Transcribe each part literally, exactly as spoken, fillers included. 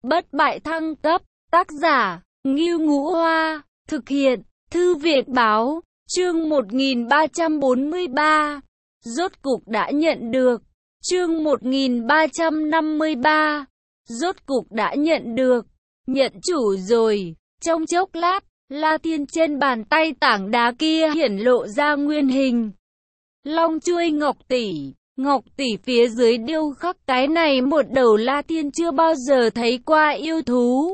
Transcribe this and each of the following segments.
Bất bại thăng cấp, tác giả, Ngưu Ngũ Hoa, thực hiện, Thư viện báo, chương một nghìn ba trăm bốn mươi ba, rốt cục đã nhận được, chương một nghìn ba trăm năm mươi ba, rốt cục đã nhận được, nhận chủ rồi, trong chốc lát, La Thiên trên bàn tay tảng đá kia hiển lộ ra nguyên hình. Long chuôi ngọc tỷ, ngọc tỷ phía dưới điêu khắc cái này một đầu La Thiên chưa bao giờ thấy qua yêu thú.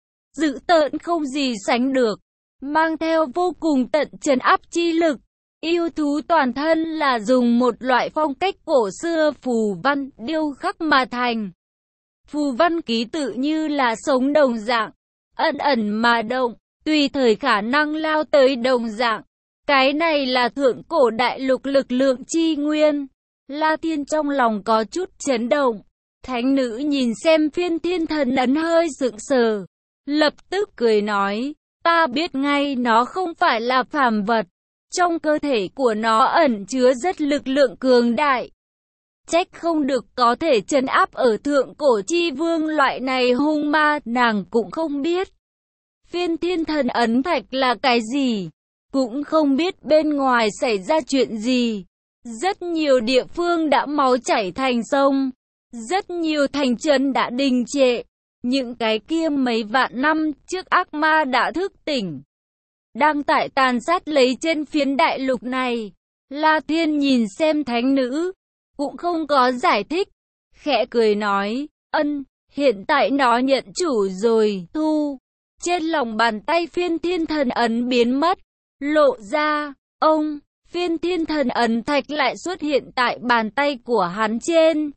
Dữ tợn không gì sánh được, mang theo vô cùng tận trấn áp chi lực. Yêu thú toàn thân là dùng một loại phong cách cổ xưa phù văn điêu khắc mà thành. Phù văn ký tự như là sống đồng dạng, ẩn ẩn mà động, tùy thời khả năng lao tới đồng dạng. Cái này là thượng cổ đại lục lực lượng chi nguyên. La Thiên trong lòng có chút chấn động. Thánh nữ nhìn xem phiên thiên thần ấn hơi sững sờ, lập tức cười nói, ta biết ngay nó không phải là phàm vật. Trong cơ thể của nó ẩn chứa rất lực lượng cường đại. Trách không được có thể trấn áp ở thượng cổ chi vương loại này hung ma, nàng cũng không biết. Phiên thiên thần ấn thạch là cái gì, cũng không biết bên ngoài xảy ra chuyện gì. Rất nhiều địa phương đã máu chảy thành sông, rất nhiều thành trấn đã đình trệ. Những cái kia mấy vạn năm trước ác ma đã thức tỉnh, đang tại tàn sát lấy trên phiến đại lục này. La Thiên nhìn xem thánh nữ, cũng không có giải thích, khẽ cười nói, ân, hiện tại nó nhận chủ rồi, thu. Trên lòng bàn tay phiên thiên thần ấn biến mất, lộ ra, ông, phiên thiên thần ấn thạch lại xuất hiện tại bàn tay của hắn trên.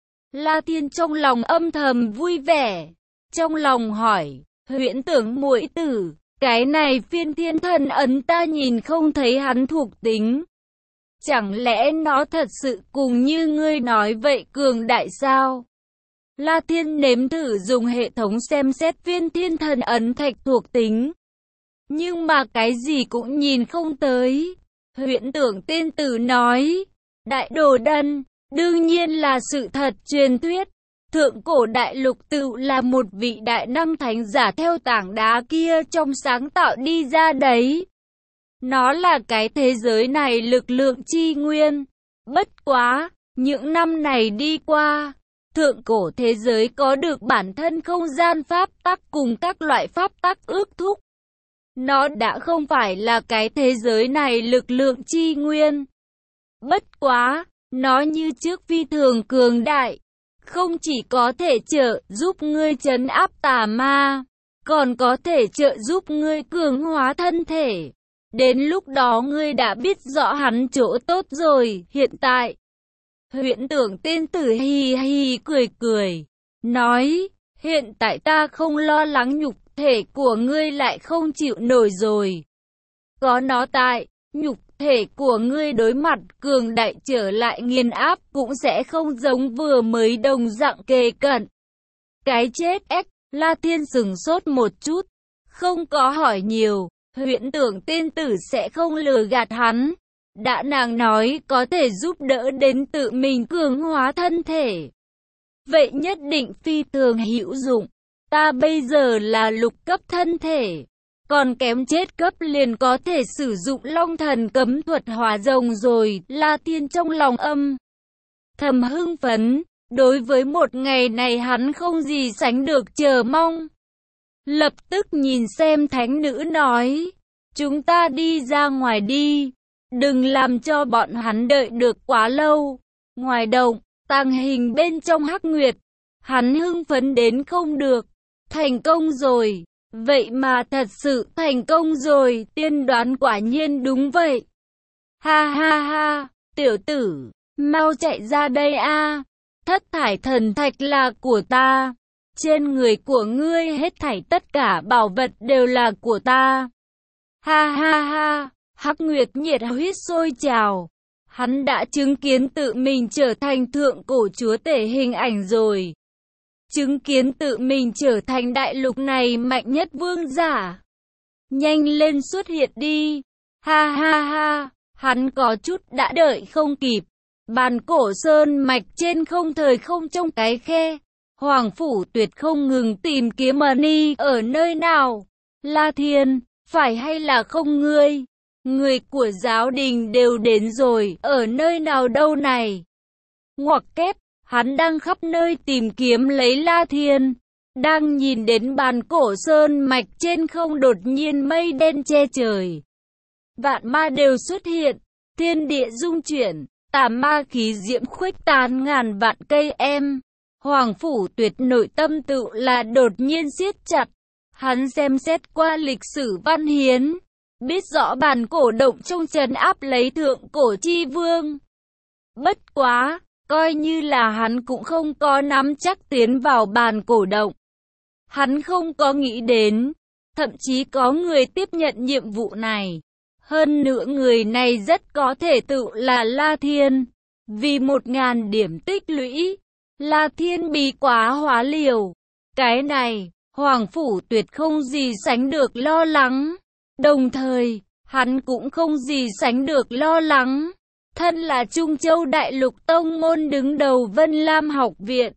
La Thiên trong lòng âm thầm vui vẻ, trong lòng hỏi, huyễn tưởng muội tử, cái này phiên thiên thần ấn ta nhìn không thấy hắn thuộc tính. Chẳng lẽ nó thật sự cùng như ngươi nói vậy cường đại sao? La Thiên nếm thử dùng hệ thống xem xét phiên thiên thần ấn thạch thuộc tính, nhưng mà cái gì cũng nhìn không tới. Huyễn tưởng tiên tử nói, đại đồ đần, đương nhiên là sự thật truyền thuyết. Thượng cổ đại lục tự là một vị đại năng thánh giả theo tảng đá kia trong sáng tạo đi ra đấy. Nó là cái thế giới này lực lượng chi nguyên. Bất quá, những năm này đi qua, thượng cổ thế giới có được bản thân không gian pháp tắc cùng các loại pháp tắc ước thúc. Nó đã không phải là cái thế giới này lực lượng chi nguyên. Bất quá, nó như trước phi thường cường đại. Không chỉ có thể trợ giúp ngươi trấn áp tà ma, còn có thể trợ giúp ngươi cường hóa thân thể. Đến lúc đó ngươi đã biết rõ hắn chỗ tốt rồi. Hiện tại, huyễn tưởng tiên tử hì hì cười cười, nói, hiện tại ta không lo lắng nhục thể của ngươi lại không chịu nổi rồi. Có nó tại, nhục thể của ngươi đối mặt cường đại trở lại nghiền áp cũng sẽ không giống vừa mới đồng dạng kề cận. Cái chết ếch, La Thiên sừng sốt một chút, không có hỏi nhiều, huyễn tưởng tiên tử sẽ không lừa gạt hắn. Đã nàng nói có thể giúp đỡ đến tự mình cường hóa thân thể, vậy nhất định phi thường hữu dụng. Ta bây giờ là lục cấp thân thể, còn kém chết cấp liền có thể sử dụng long thần cấm thuật hóa rồng rồi. La Thiên trong lòng âm thầm hưng phấn, đối với một ngày này hắn không gì sánh được chờ mong. Lập tức nhìn xem thánh nữ nói, chúng ta đi ra ngoài đi, đừng làm cho bọn hắn đợi được quá lâu. Ngoài động, tàng hình bên trong hắc nguyệt, hắn hưng phấn đến không được. Thành công rồi, vậy mà thật sự thành công rồi, tiên đoán quả nhiên đúng vậy. Ha ha ha, tiểu tử, mau chạy ra đây a, thất thải thần thạch là của ta. Trên người của ngươi hết thảy tất cả bảo vật đều là của ta. Ha ha ha, hắc nguyệt nhiệt huyết sôi trào. Hắn đã chứng kiến tự mình trở thành thượng cổ chúa tể hình ảnh rồi. Chứng kiến tự mình trở thành đại lục này mạnh nhất vương giả. Nhanh lên xuất hiện đi. Ha ha ha, hắn có chút đã đợi không kịp. Bàn cổ sơn mạch trên không thời không trong cái khe. Hoàng Phủ Tuyệt không ngừng tìm kiếm Mani ở nơi nào. La Thiên, phải hay là không ngươi? Người của giáo đình đều đến rồi, ở nơi nào đâu này? Ngoặc kép, hắn đang khắp nơi tìm kiếm lấy La Thiên. Đang nhìn đến bàn cổ sơn mạch trên không đột nhiên mây đen che trời. Vạn ma đều xuất hiện, thiên địa rung chuyển, tà ma khí diễm khuếch tán ngàn vạn cây em. Hoàng Phủ Tuyệt nội tâm tự là đột nhiên siết chặt. Hắn xem xét qua lịch sử văn hiến, biết rõ bàn cổ động trong trấn áp lấy thượng cổ chi vương. Bất quá, coi như là hắn cũng không có nắm chắc tiến vào bàn cổ động. Hắn không có nghĩ đến, thậm chí có người tiếp nhận nhiệm vụ này. Hơn nữa người này rất có thể tự là La Thiên. Vì một ngàn điểm tích lũy, La Thiên bị quá hóa liều. Cái này, Hoàng Phủ Tuyệt không gì sánh được lo lắng. Đồng thời, hắn cũng không gì sánh được lo lắng. Thân là Trung Châu Đại Lục tông môn đứng đầu Vân Lam học viện.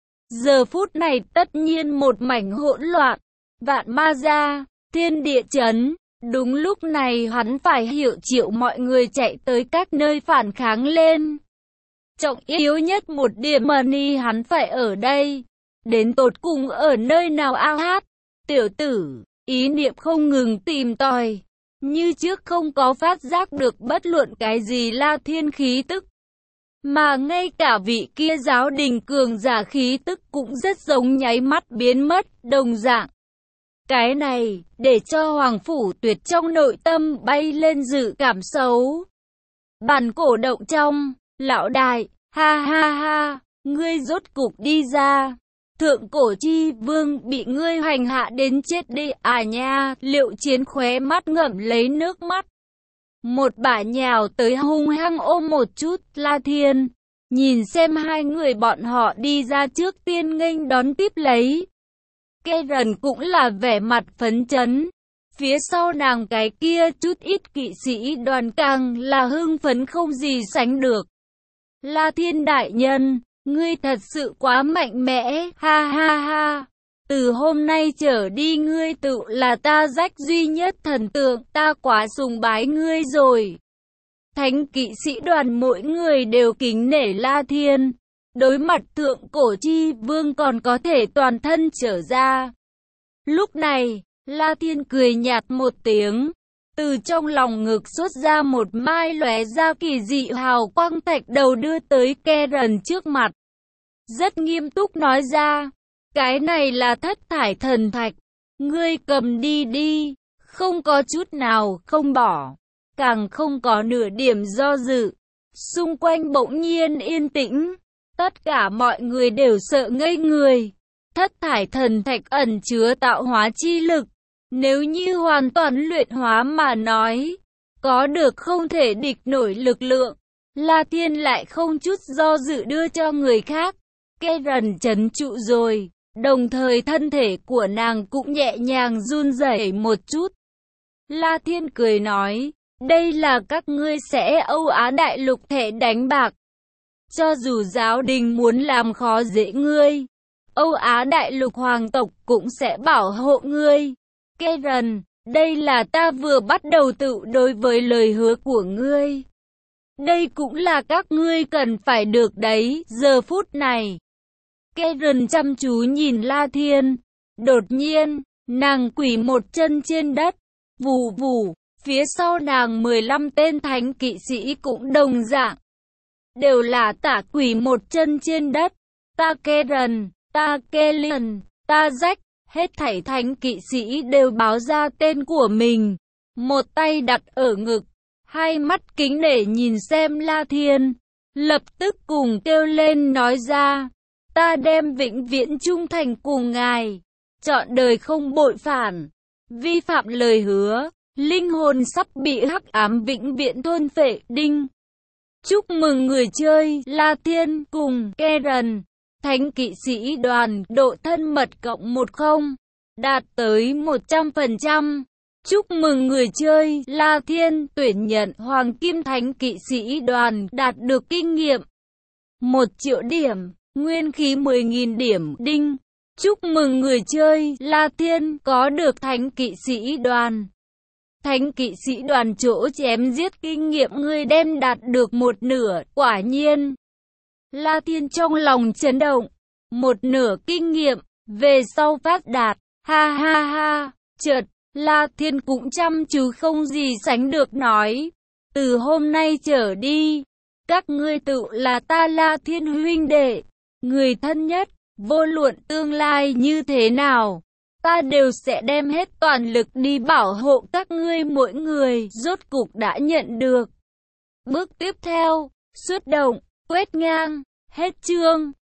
Giờ phút này tất nhiên một mảnh hỗn loạn. Vạn ma ra, thiên địa chấn. Đúng lúc này hắn phải hiệu triệu mọi người chạy tới các nơi phản kháng lên. Trọng yếu nhất một điểm Mani hắn phải ở đây. Đến tột cùng ở nơi nào a hát? Tiểu tử, ý niệm không ngừng tìm tòi. Như trước không có phát giác được bất luận cái gì La Thiên khí tức. Mà ngay cả vị kia giáo đình cường giả khí tức cũng rất giống nháy mắt biến mất đồng dạng. Cái này, để cho Hoàng Phủ Tuyệt trong nội tâm bay lên dự cảm xấu. Bàn cổ động trong, lão đại, ha ha ha, ngươi rốt cục đi ra. Thượng cổ chi vương bị ngươi hành hạ đến chết đi à nha, Liệu Chiến khóe mắt ngậm lấy nước mắt. Một bả nhào tới hung hăng ôm một chút La Thiên, nhìn xem hai người bọn họ đi ra trước tiên nghênh đón tiếp lấy. Karen cũng là vẻ mặt phấn chấn, phía sau nàng cái kia chút ít kỵ sĩ đoàn càng là hưng phấn không gì sánh được. La Thiên đại nhân, ngươi thật sự quá mạnh mẽ, ha ha ha. Từ hôm nay trở đi ngươi tự là ta rách duy nhất thần tượng, ta quá sùng bái ngươi rồi. Thánh kỵ sĩ đoàn mỗi người đều kính nể La Thiên. Đối mặt thượng cổ chi vương còn có thể toàn thân trở ra. Lúc này, La Thiên cười nhạt một tiếng. Từ trong lòng ngực xuất ra một mai lóe ra kỳ dị hào quang thạch đầu đưa tới Karen trước mặt. Rất nghiêm túc nói ra, cái này là thất thải thần thạch, ngươi cầm đi đi, không có chút nào không bỏ, càng không có nửa điểm do dự. Xung quanh bỗng nhiên yên tĩnh, tất cả mọi người đều sợ ngây người. Thất thải thần thạch ẩn chứa tạo hóa chi lực, nếu như hoàn toàn luyện hóa mà nói, có được không thể địch nổi lực lượng. La Thiên lại không chút do dự đưa cho người khác. Karen trấn trụ rồi, đồng thời thân thể của nàng cũng nhẹ nhàng run rẩy một chút. La Thiên cười nói, đây là các ngươi sẽ Âu Á Đại Lục thẻ đánh bạc. Cho dù giáo đình muốn làm khó dễ ngươi, Âu Á Đại Lục hoàng tộc cũng sẽ bảo hộ ngươi. Karen, đây là ta vừa bắt đầu tự đối với lời hứa của ngươi. Đây cũng là các ngươi cần phải được đấy, giờ phút này. Karen chăm chú nhìn La Thiên. Đột nhiên, nàng quỳ một chân trên đất. Vù vù, phía sau nàng mười lăm tên thánh kỵ sĩ cũng đồng dạng. Đều là tả quỳ một chân trên đất. Ta Karen, ta Kellen, ta Jack, hết thảy thánh kỵ sĩ đều báo ra tên của mình. Một tay đặt ở ngực, hai mắt kính nể nhìn xem La Thiên. Lập tức cùng kêu lên nói ra, ta đem vĩnh viễn trung thành cùng ngài, trọn đời không bội phản, vi phạm lời hứa, linh hồn sắp bị hắc ám vĩnh viễn thôn phệ. Đinh. Chúc mừng người chơi La Thiên cùng Karen, thánh kỵ sĩ đoàn độ thân mật cộng một không, đạt tới một trăm phần trăm. Chúc mừng người chơi La Thiên tuyển nhận Hoàng Kim Thánh kỵ sĩ đoàn đạt được kinh nghiệm một triệu điểm. nguyên khí mười nghìn điểm. Đinh, chúc mừng người chơi La Thiên có được thánh kỵ sĩ đoàn. Thánh kỵ sĩ đoàn chỗ chém giết kinh nghiệm ngươi đem đạt được một nửa. Quả nhiên, La Thiên trong lòng chấn động. Một nửa kinh nghiệm, về sau phát đạt. Ha ha ha, chợt, La Thiên cũng chăm chú không gì sánh được nói. Từ hôm nay trở đi, các ngươi tự là ta La Thiên huynh đệ, người thân nhất, vô luận tương lai như thế nào, ta đều sẽ đem hết toàn lực đi bảo hộ các ngươi mỗi người. Rốt cục đã nhận được. Bước tiếp theo, xuất động, quét ngang, hết chương.